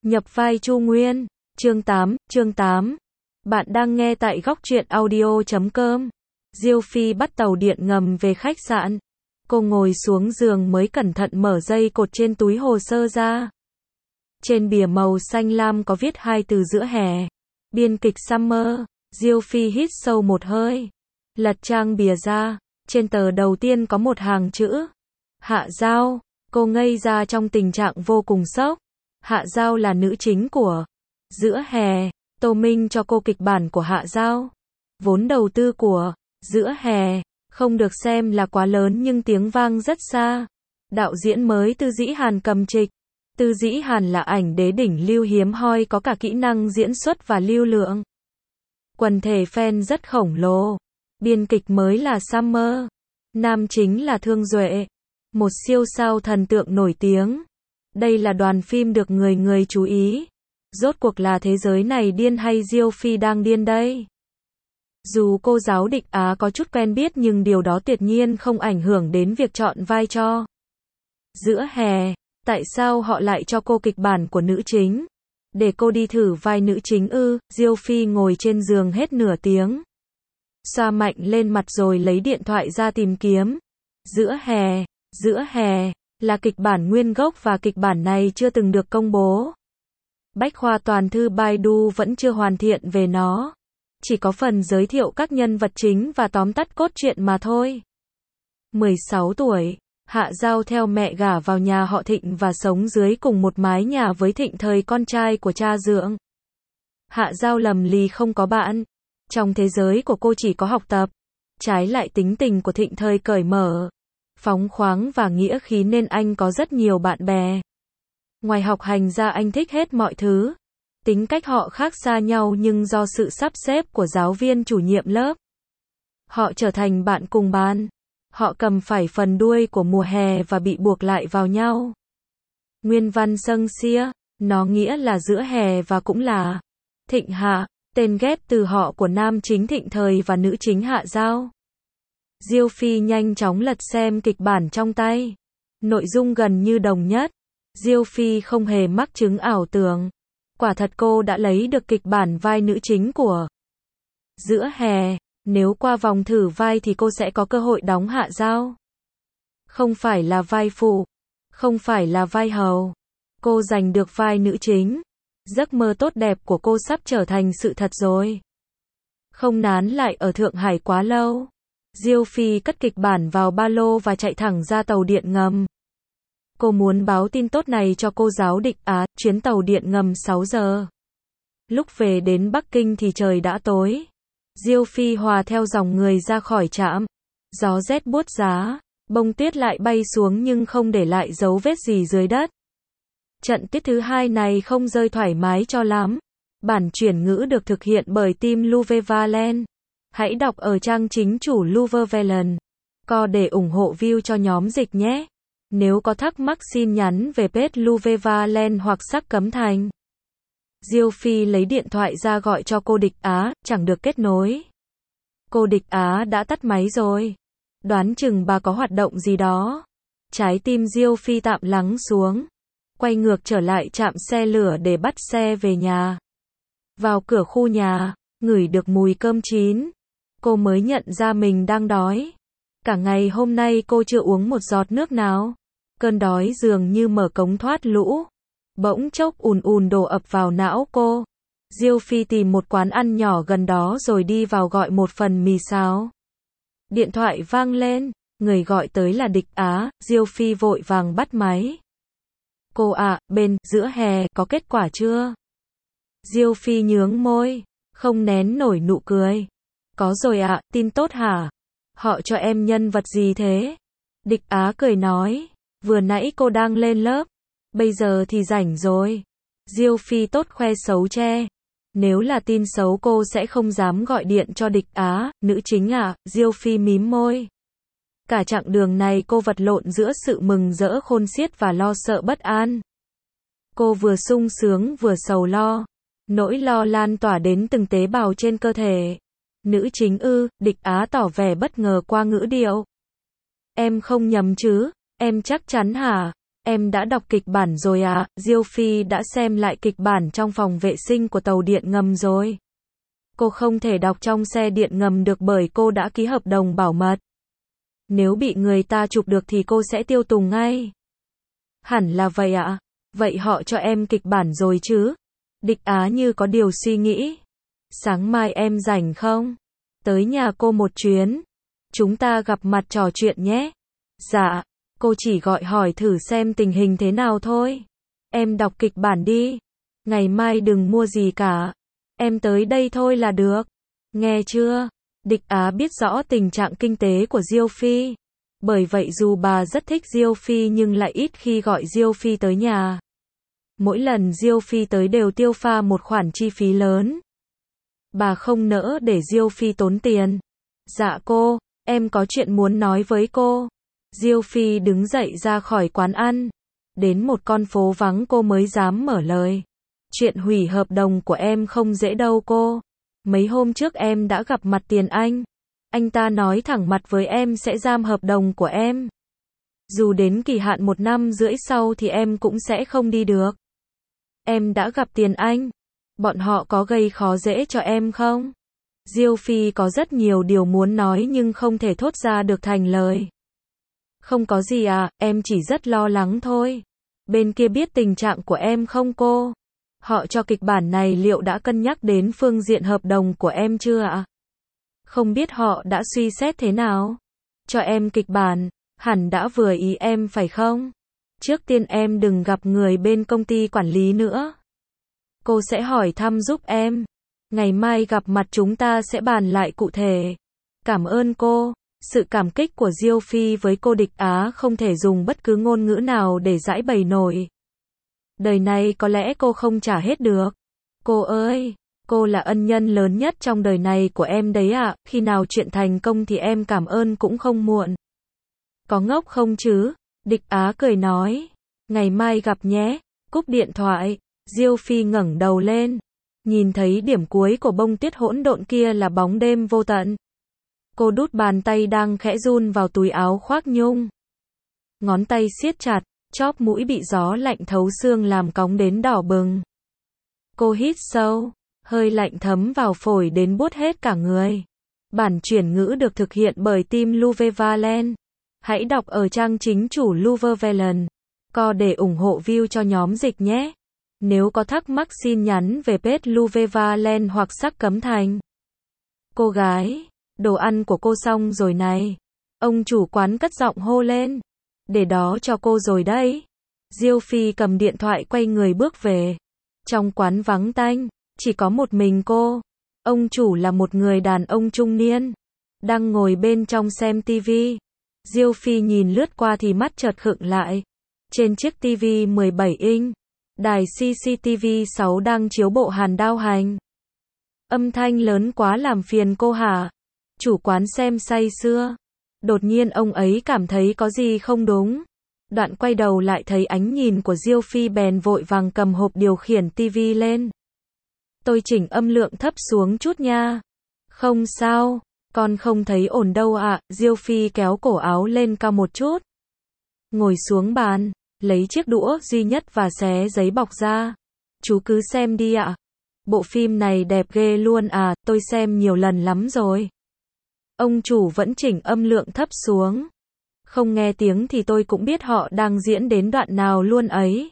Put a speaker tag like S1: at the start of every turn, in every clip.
S1: Nhập vai Chu Nguyên. Chương 8. Bạn đang nghe tại góc truyện audio.com. Diêu Phi bắt tàu điện ngầm về khách sạn. Cô ngồi xuống giường mới cẩn thận mở dây cột trên túi hồ sơ ra. Trên bìa màu xanh lam có viết hai từ giữa hè. Biên kịch Summer. Diêu Phi hít sâu một hơi. Lật trang bìa ra. Trên tờ đầu tiên có một hàng chữ. Hạ Giao. Cô ngây ra trong tình trạng vô cùng sốc. Hạ Giao là nữ chính của Giữa Hè. Tô Minh cho cô kịch bản của Hạ Giao. Vốn đầu tư của Giữa Hè không được xem là quá lớn nhưng tiếng vang rất xa. Đạo diễn mới Tư Dĩ Hàn cầm trịch. Tư Dĩ Hàn là ảnh đế đỉnh lưu hiếm hoi, có cả kỹ năng diễn xuất và lưu lượng. Quần thể fan rất khổng lồ. Biên kịch mới là Summer. Nam chính là Thương Duệ, một siêu sao thần tượng nổi tiếng. Đây là đoàn phim được người người chú ý. Rốt cuộc là thế giới này điên hay Diêu Phi đang điên đây? Dù cô giáo Địch Á có chút quen biết nhưng điều đó tuyệt nhiên không ảnh hưởng đến việc chọn vai cho Giữa Hè. Tại sao họ lại cho cô kịch bản của nữ chính? Để cô đi thử vai nữ chính ư? Diêu Phi ngồi trên giường hết nửa tiếng. Xoa mạnh lên mặt rồi lấy điện thoại ra tìm kiếm. Giữa Hè. Giữa Hè là kịch bản nguyên gốc và kịch bản này chưa từng được công bố. Bách khoa toàn thư Baidu vẫn chưa hoàn thiện về nó. Chỉ có phần giới thiệu các nhân vật chính và tóm tắt cốt truyện mà thôi. 16 tuổi, Hạ Giao theo mẹ gả vào nhà họ Thịnh và sống dưới cùng một mái nhà với Thịnh thời con trai của cha dượng. Hạ Giao lầm lì không có bạn. Trong thế giới của cô chỉ có học tập. Trái lại tính tình của Thịnh thời cởi mở, phóng khoáng và nghĩa khí nên anh có rất nhiều bạn bè. Ngoài học hành ra anh thích hết mọi thứ. Tính cách họ khác xa nhau nhưng do sự sắp xếp của giáo viên chủ nhiệm lớp, họ trở thành bạn cùng bàn. Họ cầm phải phần đuôi của mùa hè và bị buộc lại vào nhau. Nguyên văn Sâng Sia, nó nghĩa là giữa hè và cũng là Thịnh Hạ, tên ghép từ họ của nam chính Thịnh thời và nữ chính Hạ Giao. Diêu Phi nhanh chóng lật xem kịch bản trong tay. Nội dung gần như đồng nhất. Diêu Phi không hề mắc chứng ảo tưởng. Quả thật cô đã lấy được kịch bản vai nữ chính của Giữa Hè. Nếu qua vòng thử vai thì cô sẽ có cơ hội đóng Hạ Giao. Không phải là vai phụ, không phải là vai hầu. Cô giành được vai nữ chính. Giấc mơ tốt đẹp của cô sắp trở thành sự thật rồi. Không nán lại ở Thượng Hải quá lâu. Diêu Phi cất kịch bản vào ba lô và chạy thẳng ra tàu điện ngầm. Cô muốn báo tin tốt này cho cô giáo Địch Á, chuyến tàu điện ngầm 6 giờ. Lúc về đến Bắc Kinh thì trời đã tối. Diêu Phi hòa theo dòng người ra khỏi trạm. Gió rét buốt giá, bông tuyết lại bay xuống nhưng không để lại dấu vết gì dưới đất. Trận tiết thứ hai này không rơi thoải mái cho lắm. Bản chuyển ngữ được thực hiện bởi team Louvre Valen. Hãy đọc ở trang chính chủ Louvre Valen. Co để ủng hộ view cho nhóm dịch nhé. Nếu có thắc mắc xin nhắn về page Louvre Valen hoặc Sắc Cấm Thành. Diêu Phi lấy điện thoại ra gọi cho cô Địch Á, chẳng được kết nối. Cô Địch Á đã tắt máy rồi. Đoán chừng bà có hoạt động gì đó. Trái tim Diêu Phi tạm lắng xuống. Quay ngược trở lại trạm xe lửa để bắt xe về nhà. Vào cửa khu nhà, ngửi được mùi cơm chín. Cô mới nhận ra mình đang đói. Cả ngày hôm nay cô chưa uống một giọt nước nào. Cơn đói dường như mở cống thoát lũ. Bỗng chốc ùn ùn đổ ập vào não cô. Diêu Phi tìm một quán ăn nhỏ gần đó rồi đi vào gọi một phần mì xào. Điện thoại vang lên, người gọi tới là Địch Á. Diêu Phi vội vàng bắt máy. Cô ạ, bên Giữa Hè có kết quả chưa? Diêu Phi nhướng môi, không nén nổi nụ cười. Có rồi ạ, tin tốt hả? Họ cho em nhân vật gì thế? Địch Á cười nói, vừa nãy cô đang lên lớp, bây giờ thì rảnh rồi. Diêu Phi tốt khoe xấu che. Nếu là tin xấu cô sẽ không dám gọi điện cho Địch Á. Nữ chính à? Diêu Phi mím môi. Cả chặng đường này cô vật lộn giữa sự mừng rỡ khôn xiết và lo sợ bất an. Cô vừa sung sướng vừa sầu lo. Nỗi lo lan tỏa đến từng tế bào trên cơ thể. Nữ chính ư? Địch Á tỏ vẻ bất ngờ qua ngữ điệu. Em không nhầm chứ? Em chắc chắn hả? Em đã đọc kịch bản rồi à? Diêu Phi đã xem lại kịch bản trong phòng vệ sinh của tàu điện ngầm rồi. Cô không thể đọc trong xe điện ngầm được bởi cô đã ký hợp đồng bảo mật. Nếu bị người ta chụp được thì cô sẽ tiêu tùng ngay. Hẳn là vậy ạ. Vậy họ cho em kịch bản rồi chứ? Địch Á như có điều suy nghĩ. Sáng mai em rảnh không? Tới nhà cô một chuyến. Chúng ta gặp mặt trò chuyện nhé. Dạ, cô chỉ gọi hỏi thử xem tình hình thế nào thôi. Em đọc kịch bản đi. Ngày mai đừng mua gì cả. Em tới đây thôi là được. Nghe chưa? Địch Á biết rõ tình trạng kinh tế của Diêu Phi. Bởi vậy dù bà rất thích Diêu Phi nhưng lại ít khi gọi Diêu Phi tới nhà. Mỗi lần Diêu Phi tới đều tiêu pha một khoản chi phí lớn. Bà không nỡ để Diêu Phi tốn tiền. Dạ cô, em có chuyện muốn nói với cô. Diêu Phi đứng dậy ra khỏi quán ăn. Đến một con phố vắng cô mới dám mở lời. Chuyện hủy hợp đồng của em không dễ đâu cô. Mấy hôm trước em đã gặp mặt Tiền Anh. Anh ta nói thẳng mặt với em sẽ giam hợp đồng của em. Dù đến kỳ hạn 1 năm rưỡi sau thì em cũng sẽ không đi được. Em đã gặp Tiền Anh. Bọn họ có gây khó dễ cho em không? Diêu Phi có rất nhiều điều muốn nói nhưng không thể thốt ra được thành lời. Không có gì à, em chỉ rất lo lắng thôi. Bên kia biết tình trạng của em không cô? Họ cho kịch bản này liệu đã cân nhắc đến phương diện hợp đồng của em chưa ạ? Không biết họ đã suy xét thế nào? Cho em kịch bản, hẳn đã vừa ý em phải không? Trước tiên em đừng gặp người bên công ty quản lý nữa. Cô sẽ hỏi thăm giúp em. Ngày mai gặp mặt chúng ta sẽ bàn lại cụ thể. Cảm ơn cô. Sự cảm kích của Diêu Phi với cô Địch Á không thể dùng bất cứ ngôn ngữ nào để giải bày nổi. Đời này có lẽ cô không trả hết được. Cô ơi, cô là ân nhân lớn nhất trong đời này của em đấy ạ. Khi nào chuyện thành công thì em cảm ơn cũng không muộn. Có ngốc không chứ? Địch Á cười nói. Ngày mai gặp nhé. Cúp điện thoại. Diêu Phi ngẩng đầu lên. Nhìn thấy điểm cuối của bông tuyết hỗn độn kia là bóng đêm vô tận. Cô đút bàn tay đang khẽ run vào túi áo khoác nhung. Ngón tay siết chặt, chóp mũi bị gió lạnh thấu xương làm cóng đến đỏ bừng. Cô hít sâu, hơi lạnh thấm vào phổi đến buốt hết cả người. Bản chuyển ngữ được thực hiện bởi team Luvevalen. Hãy đọc ở trang chính chủ Luvevalen. Co để ủng hộ view cho nhóm dịch nhé. Nếu có thắc mắc xin nhắn về page Luvevalen hoặc Sắc Cấm Thành. Cô gái, đồ ăn của cô xong rồi này. Ông chủ quán cất giọng hô lên. Để đó cho cô rồi đấy. Diêu Phi cầm điện thoại quay người bước về. Trong quán vắng tanh, chỉ có một mình cô. Ông chủ là một người đàn ông trung niên. Đang ngồi bên trong xem tivi. Diêu Phi nhìn lướt qua thì mắt chợt khựng lại. Trên chiếc tivi 17 inch. Đài CCTV 6 đang chiếu bộ Hàn Đao Hành. Âm thanh lớn quá làm phiền cô hả? Chủ quán xem say sưa. Đột nhiên ông ấy cảm thấy có gì không đúng. Đoạn quay đầu lại thấy ánh nhìn của Diêu Phi bèn vội vàng cầm hộp điều khiển tivi lên. Tôi chỉnh âm lượng thấp xuống chút nha. Không sao, con không thấy ổn đâu ạ. Diêu Phi kéo cổ áo lên cao một chút. Ngồi xuống bàn, lấy chiếc đũa duy nhất và xé giấy bọc ra. Chú cứ xem đi ạ. Bộ phim này đẹp ghê luôn à, tôi xem nhiều lần lắm rồi. Ông chủ vẫn chỉnh âm lượng thấp xuống. Không nghe tiếng thì tôi cũng biết họ đang diễn đến đoạn nào luôn ấy.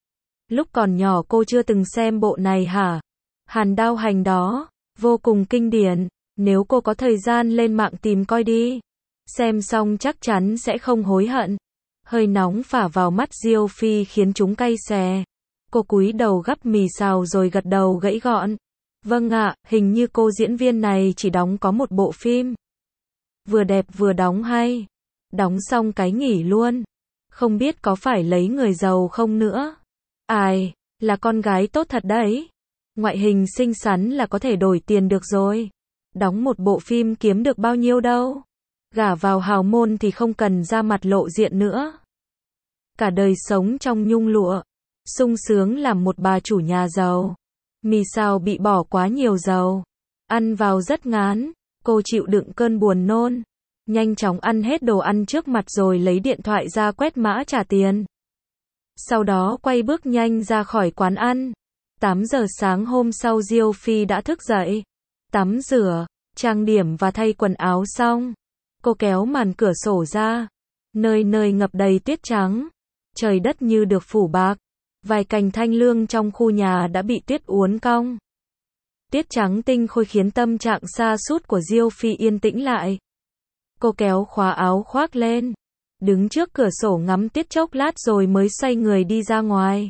S1: Lúc còn nhỏ cô chưa từng xem bộ này hả? Hàn Đao Hành đó, vô cùng kinh điển. Nếu cô có thời gian lên mạng tìm coi đi. Xem xong chắc chắn sẽ không hối hận. Hơi nóng phả vào mắt Diêu Phi khiến chúng cay xè. Cô cúi đầu gắp mì xào rồi gật đầu gãy gọn. Vâng ạ, hình như cô diễn viên này chỉ đóng có một bộ phim. Vừa đẹp vừa đóng hay. Đóng xong cái nghỉ luôn. Không biết có phải lấy người giàu không nữa. Ai, là con gái tốt thật đấy. Ngoại hình xinh xắn là có thể đổi tiền được rồi. Đóng một bộ phim kiếm được bao nhiêu đâu. Gả vào hào môn thì không cần ra mặt lộ diện nữa. Cả đời sống trong nhung lụa. Sung sướng làm một bà chủ nhà giàu. Mì xào bị bỏ quá nhiều dầu. Ăn vào rất ngán. Cô chịu đựng cơn buồn nôn. Nhanh chóng ăn hết đồ ăn trước mặt rồi lấy điện thoại ra quét mã trả tiền. Sau đó quay bước nhanh ra khỏi quán ăn. 8 giờ sáng hôm sau Diêu Phi đã thức dậy. Tắm rửa, trang điểm và thay quần áo xong. Cô kéo màn cửa sổ ra. Nơi nơi ngập đầy tuyết trắng. Trời đất như được phủ bạc. Vài cành thanh lương trong khu nhà đã bị tuyết uốn cong. Tuyết trắng tinh khôi khiến tâm trạng sa sút của Diêu Phi yên tĩnh lại. Cô kéo khóa áo khoác lên. Đứng trước cửa sổ ngắm tuyết chốc lát rồi mới xoay người đi ra ngoài.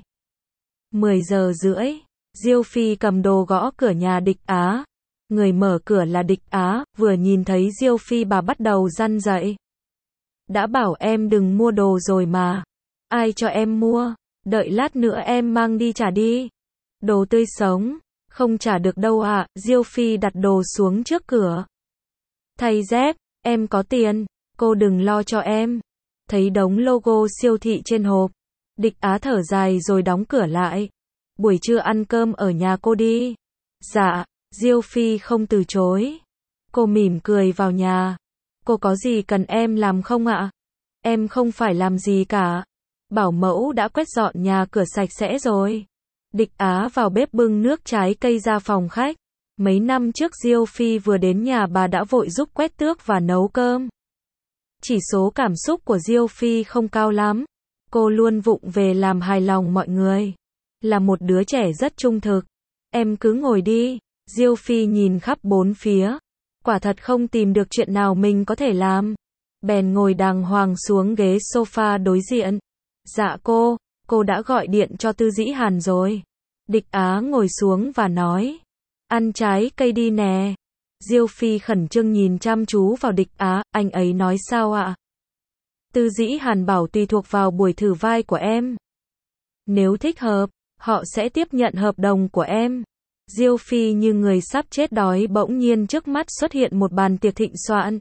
S1: 10 giờ rưỡi, Diêu Phi cầm đồ gõ cửa nhà Địch Á. Người mở cửa là Địch Á, vừa nhìn thấy Diêu Phi bà bắt đầu răn dậy. Đã bảo em đừng mua đồ rồi mà. Ai cho em mua? Đợi lát nữa em mang đi trả đi. Đồ tươi sống, không trả được đâu ạ. Diêu Phi đặt đồ xuống trước cửa. Thay dép, em có tiền, cô đừng lo cho em. Thấy đống logo siêu thị trên hộp. Địch Á thở dài rồi đóng cửa lại. Buổi trưa ăn cơm ở nhà cô đi. Dạ, Diêu Phi không từ chối. Cô mỉm cười vào nhà. Cô có gì cần em làm không ạ? Em không phải làm gì cả. Bảo mẫu đã quét dọn nhà cửa sạch sẽ rồi. Địch Á vào bếp bưng nước trái cây ra phòng khách. Mấy năm trước Diêu Phi vừa đến nhà bà đã vội giúp quét tước và nấu cơm. Chỉ số cảm xúc của Diêu Phi không cao lắm. Cô luôn vụng về làm hài lòng mọi người. Là một đứa trẻ rất trung thực. Em cứ ngồi đi. Diêu Phi nhìn khắp bốn phía. Quả thật không tìm được chuyện nào mình có thể làm. Bèn ngồi đàng hoàng xuống ghế sofa đối diện. Dạ cô đã gọi điện cho Tư Dĩ Hàn rồi. Địch Á ngồi xuống và nói. Ăn trái cây đi nè. Diêu Phi khẩn trương nhìn chăm chú vào Địch Á, anh ấy nói sao ạ? Tư Dĩ Hàn bảo tùy thuộc vào buổi thử vai của em. Nếu thích hợp, họ sẽ tiếp nhận hợp đồng của em. Diêu Phi như người sắp chết đói bỗng nhiên trước mắt xuất hiện một bàn tiệc thịnh soạn.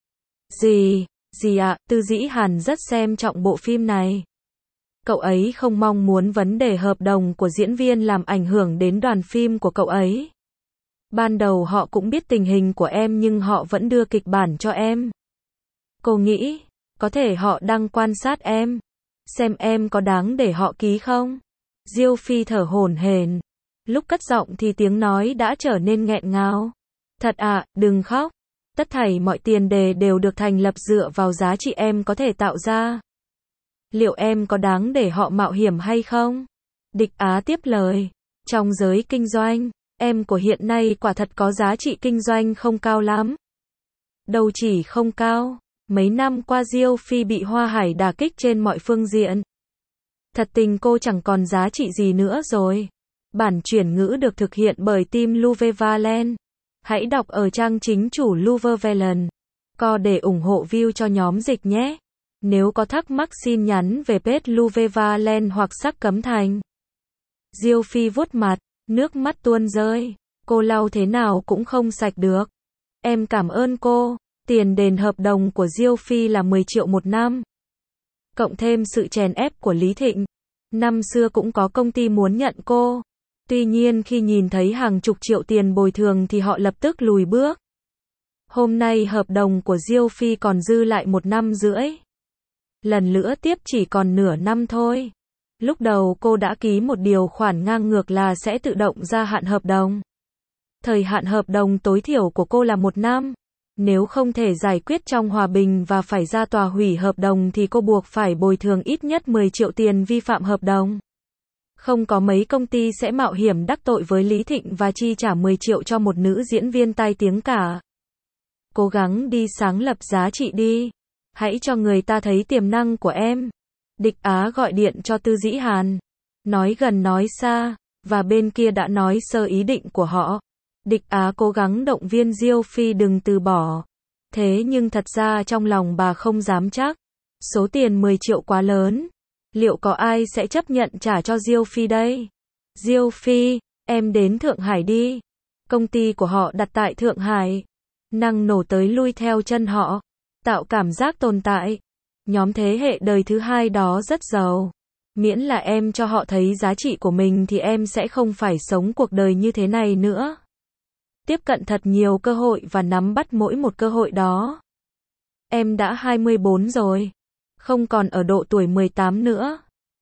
S1: Gì ạ, Tư Dĩ Hàn rất xem trọng bộ phim này. Cậu ấy không mong muốn vấn đề hợp đồng của diễn viên làm ảnh hưởng đến đoàn phim của cậu ấy. Ban đầu họ cũng biết tình hình của em nhưng họ vẫn đưa kịch bản cho em. Cô nghĩ, có thể họ đang quan sát em. Xem em có đáng để họ ký không? Diêu Phi thở hổn hển. Lúc cất giọng thì tiếng nói đã trở nên nghẹn ngào. Thật ạ, đừng khóc. Tất thảy mọi tiền đề đều được thành lập dựa vào giá trị em có thể tạo ra. Liệu em có đáng để họ mạo hiểm hay không? Địch Á tiếp lời. Trong giới kinh doanh, em của hiện nay quả thật có giá trị kinh doanh không cao lắm. Đâu chỉ không cao, mấy năm qua Diêu Phi bị Hoa Hải đả kích trên mọi phương diện. Thật tình cô chẳng còn giá trị gì nữa rồi. Bản chuyển ngữ được thực hiện bởi team Luvevalent. Hãy đọc ở trang chính chủ Luvevalent. Co để ủng hộ view cho nhóm dịch nhé. Nếu có thắc mắc xin nhắn về page Luvevalent hoặc Sắc Cấm Thành. Diêu Phi vuốt mặt, nước mắt tuôn rơi. Cô lau thế nào cũng không sạch được. Em cảm ơn cô. Tiền đền hợp đồng của Diêu Phi là 10 triệu một năm. Cộng thêm sự chèn ép của Lý Thịnh. Năm xưa cũng có công ty muốn nhận cô. Tuy nhiên khi nhìn thấy hàng chục triệu tiền bồi thường thì họ lập tức lùi bước. Hôm nay hợp đồng của Diêu Phi còn dư lại 1 năm rưỡi. Lần nữa tiếp chỉ còn nửa năm thôi. Lúc đầu cô đã ký một điều khoản ngang ngược là sẽ tự động gia hạn hợp đồng. Thời hạn hợp đồng tối thiểu của cô là 1 năm. Nếu không thể giải quyết trong hòa bình và phải ra tòa hủy hợp đồng thì cô buộc phải bồi thường ít nhất 10 triệu tiền vi phạm hợp đồng. Không có mấy công ty sẽ mạo hiểm đắc tội với Lý Thịnh và chi trả 10 triệu cho một nữ diễn viên tai tiếng cả. Cố gắng đi sáng lập giá trị đi. Hãy cho người ta thấy tiềm năng của em. Địch Á gọi điện cho Tư Dĩ Hàn. Nói gần nói xa, và bên kia đã nói sơ ý định của họ. Địch Á cố gắng động viên Diêu Phi đừng từ bỏ. Thế nhưng thật ra trong lòng bà không dám chắc. Số tiền 10 triệu quá lớn. Liệu có ai sẽ chấp nhận trả cho Diêu Phi đây? Diêu Phi, em đến Thượng Hải đi. Công ty của họ đặt tại Thượng Hải. Năng nổ tới lui theo chân họ. Tạo cảm giác tồn tại. Nhóm thế hệ đời thứ hai đó rất giàu. Miễn là em cho họ thấy giá trị của mình thì em sẽ không phải sống cuộc đời như thế này nữa. Tiếp cận thật nhiều cơ hội và nắm bắt mỗi một cơ hội đó. Em đã 24 rồi. Không còn ở độ tuổi 18 nữa.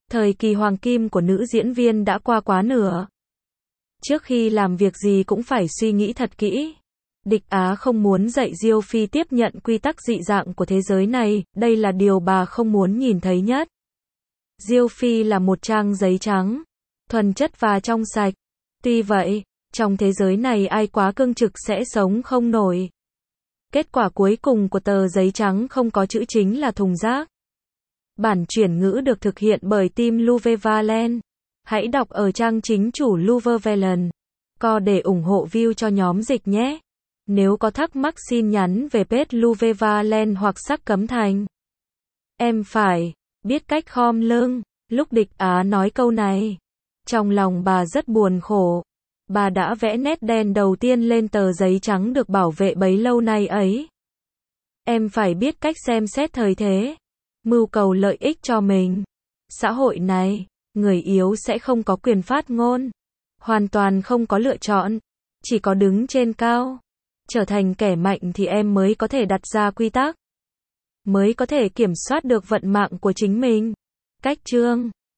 S1: Thời kỳ hoàng kim của nữ diễn viên đã qua quá nửa. Trước khi làm việc gì cũng phải suy nghĩ thật kỹ. Địch Á không muốn dạy Diêu Phi tiếp nhận quy tắc dị dạng của thế giới này, đây là điều bà không muốn nhìn thấy nhất. Diêu Phi là một trang giấy trắng, thuần chất và trong sạch. Tuy vậy, trong thế giới này ai quá cương trực sẽ sống không nổi. Kết quả cuối cùng của tờ giấy trắng không có chữ chính là thùng rác. Bản chuyển ngữ được thực hiện bởi team Luvevalen. Hãy đọc ở trang chính chủ Luvevalen. Co để ủng hộ view cho nhóm dịch nhé. Nếu có thắc mắc xin nhắn về page Luvevalen hoặc Sắc Cấm Thành. Em phải biết cách khom lưng. Lúc Địch Á nói câu này, trong lòng bà rất buồn khổ. Bà đã vẽ nét đen đầu tiên lên tờ giấy trắng được bảo vệ bấy lâu nay ấy. Em phải biết cách xem xét thời thế, mưu cầu lợi ích cho mình. Xã hội này, người yếu sẽ không có quyền phát ngôn, hoàn toàn không có lựa chọn, chỉ có đứng trên cao, trở thành kẻ mạnh thì em mới có thể đặt ra quy tắc, mới có thể kiểm soát được vận mạng của chính mình. Cách chương